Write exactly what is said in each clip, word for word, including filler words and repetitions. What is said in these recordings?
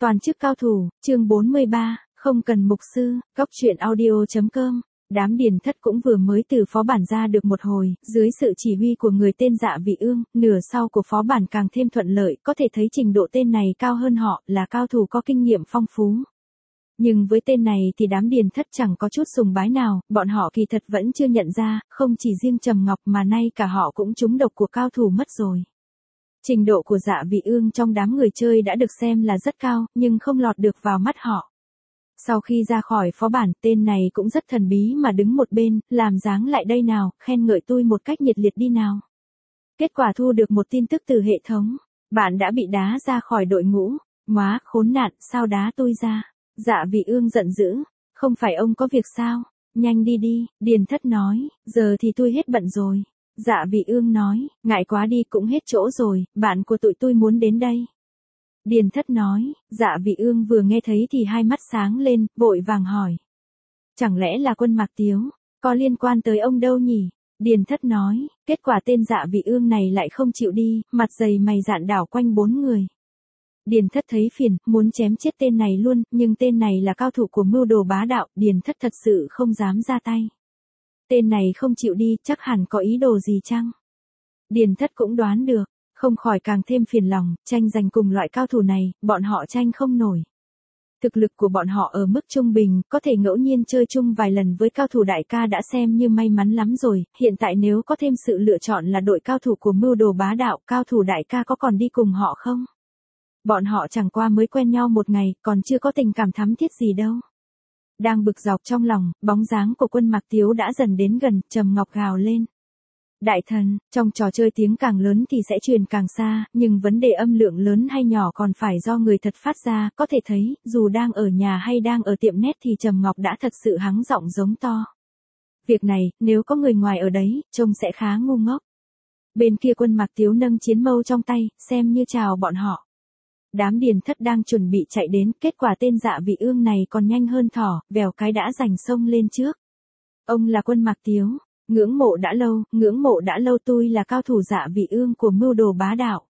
Toàn chức cao thủ, chương bốn mươi ba, không cần mục sư, góc truyện audio.com. Đám điền thất cũng vừa mới từ phó bản ra được một hồi, dưới sự chỉ huy của người tên Dạ Vị Ương, nửa sau của phó bản càng thêm thuận lợi, có thể thấy trình độ tên này cao hơn họ, là cao thủ có kinh nghiệm phong phú. Nhưng với tên này thì đám điền thất chẳng có chút sùng bái nào, bọn họ kỳ thật vẫn chưa nhận ra, không chỉ riêng Trầm Ngọc mà nay cả họ cũng trúng độc của cao thủ mất rồi. Trình độ của Dạ Vị Ương trong đám người chơi đã được xem là rất cao, nhưng không lọt được vào mắt họ. Sau khi ra khỏi phó bản, tên này cũng rất thần bí mà đứng một bên, làm dáng lại đây nào, khen ngợi tôi một cách nhiệt liệt đi nào. Kết quả thu được một tin tức từ hệ thống, bạn đã bị đá ra khỏi đội ngũ. Móa, khốn nạn, sao đá tôi ra? Dạ Vị Ương giận dữ, không phải ông có việc sao? Nhanh đi đi, điền thất nói, giờ thì tôi hết bận rồi. Dạ Vị Ương nói, ngại quá đi, cũng hết chỗ rồi, bạn của tụi tôi muốn đến đây. Điền thất nói, Dạ Vị Ương vừa nghe thấy thì hai mắt sáng lên, vội vàng hỏi. Chẳng lẽ là Quân Mạc Tiếu, có liên quan tới ông đâu nhỉ? Điền thất nói, kết quả tên Dạ Vị Ương này lại không chịu đi, mặt dày mày dạn đảo quanh bốn người. Điền thất thấy phiền, muốn chém chết tên này luôn, nhưng tên này là cao thủ của mưu đồ bá đạo, điền thất thật sự không dám ra tay. Tên này không chịu đi, chắc hẳn có ý đồ gì chăng? Điền thất cũng đoán được, không khỏi càng thêm phiền lòng, tranh giành cùng loại cao thủ này, bọn họ tranh không nổi. Thực lực của bọn họ ở mức trung bình, có thể ngẫu nhiên chơi chung vài lần với cao thủ đại ca đã xem như may mắn lắm rồi, hiện tại nếu có thêm sự lựa chọn là đội cao thủ của mưu đồ bá đạo, cao thủ đại ca có còn đi cùng họ không? Bọn họ chẳng qua mới quen nhau một ngày, còn chưa có tình cảm thắm thiết gì đâu. Đang bực dọc trong lòng, bóng dáng của Quân Mạc Tiếu đã dần đến gần, Trầm Ngọc gào lên. Đại thần, trong trò chơi tiếng càng lớn thì sẽ truyền càng xa, nhưng vấn đề âm lượng lớn hay nhỏ còn phải do người thật phát ra, có thể thấy, dù đang ở nhà hay đang ở tiệm net thì Trầm Ngọc đã thật sự hắng giọng giống to. Việc này, nếu có người ngoài ở đấy, trông sẽ khá ngu ngốc. Bên kia Quân Mạc Tiếu nâng chiến mâu trong tay, xem như chào bọn họ. Đám điền thất đang chuẩn bị chạy đến, kết quả tên Dạ Vị Ương này còn nhanh hơn thỏ, vèo cái đã giành sông lên trước. Ông là Quân Mạc Tiếu, ngưỡng mộ đã lâu, ngưỡng mộ đã lâu, tôi là cao thủ Dạ Vị Ương của mưu đồ bá đạo.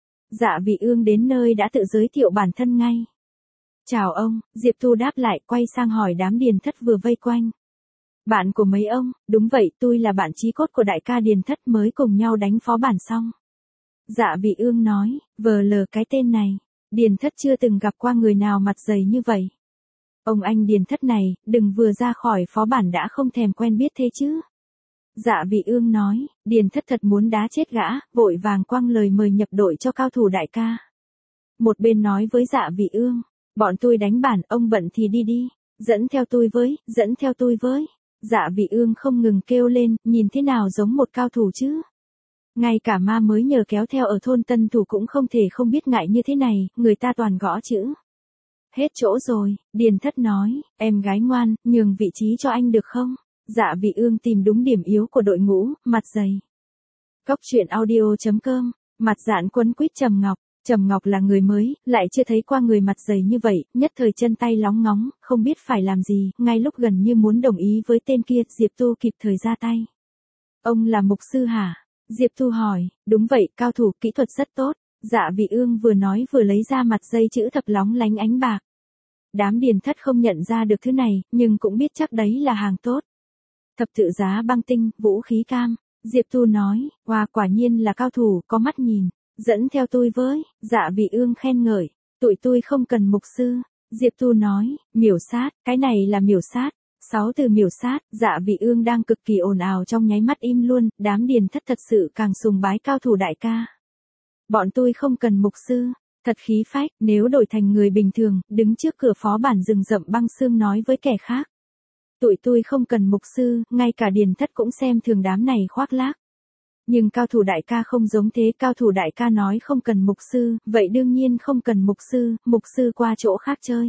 Dạ Vị Ương đến nơi đã tự giới thiệu bản thân ngay. Chào ông, Diệp Thu đáp lại, quay sang hỏi đám điền thất vừa vây quanh. Bạn của mấy ông? Đúng vậy, tôi là bạn chí cốt của đại ca điền thất, mới cùng nhau đánh phó bản xong. Dạ Vị Ương nói, vờ lờ cái tên này. Điền thất chưa từng gặp qua người nào mặt dày như vậy. Ông anh điền thất này, đừng vừa ra khỏi phó bản đã không thèm quen biết thế chứ. Dạ Vị Ương nói, điền thất thật muốn đá chết gã, vội vàng quăng lời mời nhập đội cho cao thủ đại ca. Một bên nói với Dạ Vị Ương, bọn tôi đánh bản, ông bận thì đi đi, dẫn theo tôi với, dẫn theo tôi với. Dạ Vị Ương không ngừng kêu lên, nhìn thế nào giống một cao thủ chứ. Ngay cả ma mới nhờ kéo theo ở thôn Tân Thủ cũng không thể không biết ngại như thế này, người ta toàn gõ chữ. Hết chỗ rồi, điền thất nói, em gái ngoan, nhường vị trí cho anh được không? Dạ Vị Ương tìm đúng điểm yếu của đội ngũ, mặt dày. Góc truyện audio.com, mặt dạn quấn quýt Trầm Ngọc. Trầm Ngọc là người mới, lại chưa thấy qua người mặt dày như vậy, nhất thời chân tay lóng ngóng, không biết phải làm gì, ngay lúc gần như muốn đồng ý với tên kia, Diệp Tu kịp thời ra tay. Ông là mục sư hả? Diệp Thu hỏi, đúng vậy, cao thủ, kỹ thuật rất tốt. Dạ Vị Ương vừa nói vừa lấy ra mặt dây chữ thập lóng lánh ánh bạc. Đám điền thất không nhận ra được thứ này, nhưng cũng biết chắc đấy là hàng tốt. Thập tự giá băng tinh, vũ khí cam. Diệp Thu nói, wow, quả nhiên là cao thủ, có mắt nhìn. Dẫn theo tôi với. Dạ Vị Ương khen ngợi, tụi tôi không cần mục sư. Diệp Thu nói, miểu sát, cái này là miểu sát. Sáu từ miểu sát, Dạ Vị Ương đang cực kỳ ồn ào trong nháy mắt im luôn, đám điền thất thật sự càng sùng bái cao thủ đại ca. Bọn tôi không cần mục sư, thật khí phách, nếu đổi thành người bình thường, đứng trước cửa phó bản rừng rậm băng xương nói với kẻ khác. Tụi tôi không cần mục sư, ngay cả điền thất cũng xem thường đám này khoác lác. Nhưng cao thủ đại ca không giống thế, cao thủ đại ca nói không cần mục sư, vậy đương nhiên không cần mục sư, mục sư qua chỗ khác chơi.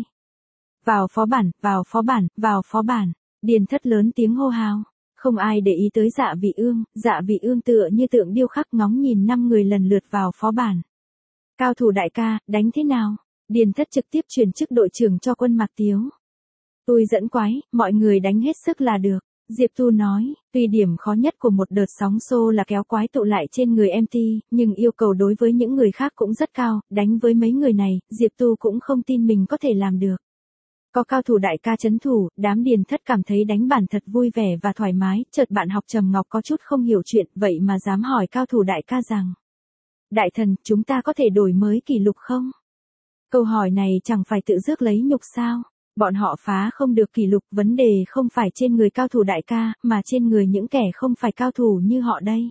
Vào phó bản, vào phó bản, vào phó bản. Điền thất lớn tiếng hô hào. Không ai để ý tới Dạ Vị Ương, Dạ Vị Ương tựa như tượng điêu khắc ngóng nhìn năm người lần lượt vào phó bản. Cao thủ đại ca, đánh thế nào? Điền thất trực tiếp truyền chức đội trưởng cho Quân Mạc Tiếu. Tôi dẫn quái, mọi người đánh hết sức là được. Diệp Tu nói, tuy điểm khó nhất của một đợt sóng xô là kéo quái tụ lại trên người em tê, nhưng yêu cầu đối với những người khác cũng rất cao, đánh với mấy người này, Diệp Tu cũng không tin mình có thể làm được. Có cao thủ đại ca chấn thủ, đám điền thất cảm thấy đánh bản thật vui vẻ và thoải mái, chợt bạn học Trầm Ngọc có chút không hiểu chuyện, vậy mà dám hỏi cao thủ đại ca rằng: Đại thần, chúng ta có thể đổi mới kỷ lục không? Câu hỏi này chẳng phải tự rước lấy nhục sao? Bọn họ phá không được kỷ lục, vấn đề không phải trên người cao thủ đại ca, mà trên người những kẻ không phải cao thủ như họ đây.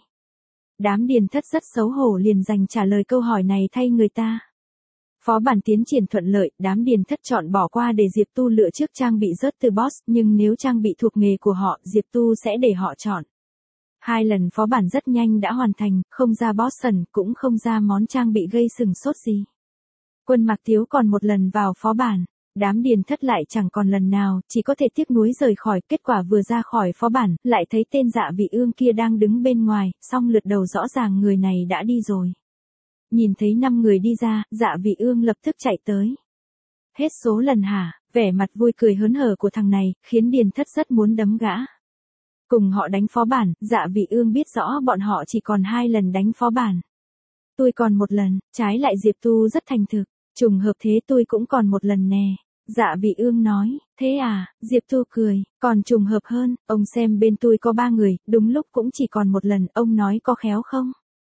Đám điền thất rất xấu hổ liền dành trả lời câu hỏi này thay người ta. Phó bản tiến triển thuận lợi, đám điền thất chọn bỏ qua để Diệp Tu lựa trước trang bị rớt từ boss, nhưng nếu trang bị thuộc nghề của họ, Diệp Tu sẽ để họ chọn. Hai lần phó bản rất nhanh đã hoàn thành, không ra boss sần, cũng không ra món trang bị gây sừng sốt gì. Quân Mạc Tiếu còn một lần vào phó bản. Đám điền thất lại chẳng còn lần nào, chỉ có thể tiếc nuối rời khỏi, kết quả vừa ra khỏi phó bản, lại thấy tên Dạ Vị Ương kia đang đứng bên ngoài, xong lượt đầu rõ ràng người này đã đi rồi. Nhìn thấy năm người đi ra, Dạ Vị Ương lập tức chạy tới. Hết số lần hả? Vẻ mặt vui cười hớn hở của thằng này, khiến điền thất rất muốn đấm gã. Cùng họ đánh phó bản, Dạ Vị Ương biết rõ bọn họ chỉ còn hai lần đánh phó bản. Tôi còn một lần, trái lại Diệp Tu rất thành thực, trùng hợp thế tôi cũng còn một lần nè. Dạ Vị Ương nói, thế à, Diệp Tu cười, còn trùng hợp hơn, ông xem bên tôi có ba người, đúng lúc cũng chỉ còn một lần, ông nói có khéo không?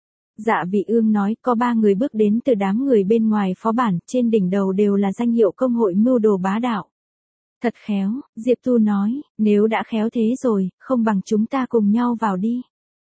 Dạ Vị Ương nói, có ba người bước đến từ đám người bên ngoài phó bản, trên đỉnh đầu đều là danh hiệu công hội mưu đồ bá đạo. Thật khéo, Diệp Tu nói, nếu đã khéo thế rồi, không bằng chúng ta cùng nhau vào đi.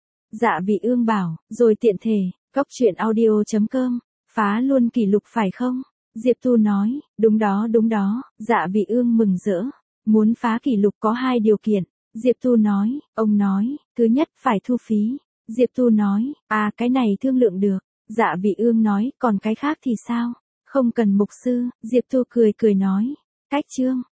Dạ Vị Ương bảo, rồi tiện thể, cóc truyện audio chấm com, phá luôn kỷ lục phải không? Diệp Tu nói, đúng đó đúng đó, Dạ Vị Ương mừng rỡ. Muốn phá kỷ lục có hai điều kiện. Diệp Tu nói, ông nói, thứ nhất phải thu phí. Diệp Tu nói, à cái này thương lượng được. Dạ Vị Ương nói, còn cái khác thì sao? Không cần mục sư. Diệp Tu cười cười nói, cách chương.